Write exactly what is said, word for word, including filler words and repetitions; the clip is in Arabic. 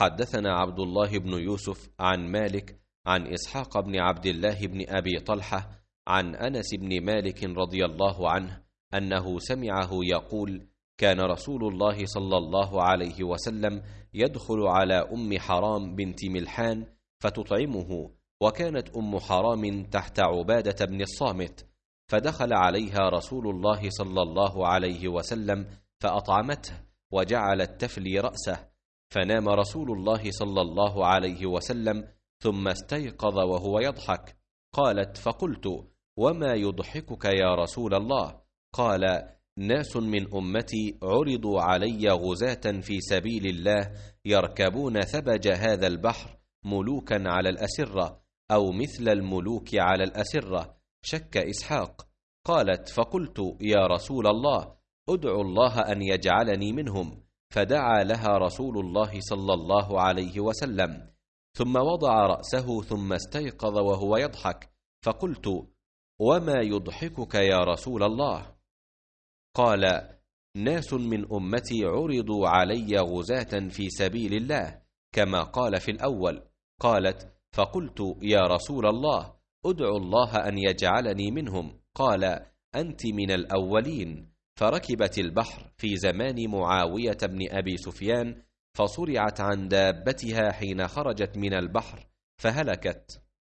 حدثنا عبد الله بن يوسف عن مالك عن إسحاق بن عبد الله بن أبي طلحة عن أنس بن مالك رضي الله عنه أنه سمعه يقول: كان رسول الله صلى الله عليه وسلم يدخل على أم حرام بنت ملحان فتطعمه، وكانت أم حرام تحت عبادة بن الصامت، فدخل عليها رسول الله صلى الله عليه وسلم فأطعمته وجعلت تفلي رأسه، فنام رسول الله صلى الله عليه وسلم ثم استيقظ وهو يضحك. قالت: فقلت: وما يضحكك يا رسول الله؟ قال: ناس من أمتي عرضوا علي غزاة في سبيل الله يركبون ثبج هذا البحر ملوكا على الأسرة أو مثل الملوك على الأسرة. شك إسحاق. قالت: فقلت: يا رسول الله، أدعو الله أن يجعلني منهم، فدعا لها رسول الله صلى الله عليه وسلم، ثم وضع رأسه ثم استيقظ وهو يضحك، فقلت: وما يضحكك يا رسول الله؟ قال: ناس من أمتي عرضوا علي غزاة في سبيل الله كما قال في الأول. قالت: فقلت: يا رسول الله، أدعو الله أن يجعلني منهم. قال: أنت من الأولين. فركبت البحر في زمان معاوية بن أبي سفيان، فصرعت عن دابتها حين خرجت من البحر فهلكت.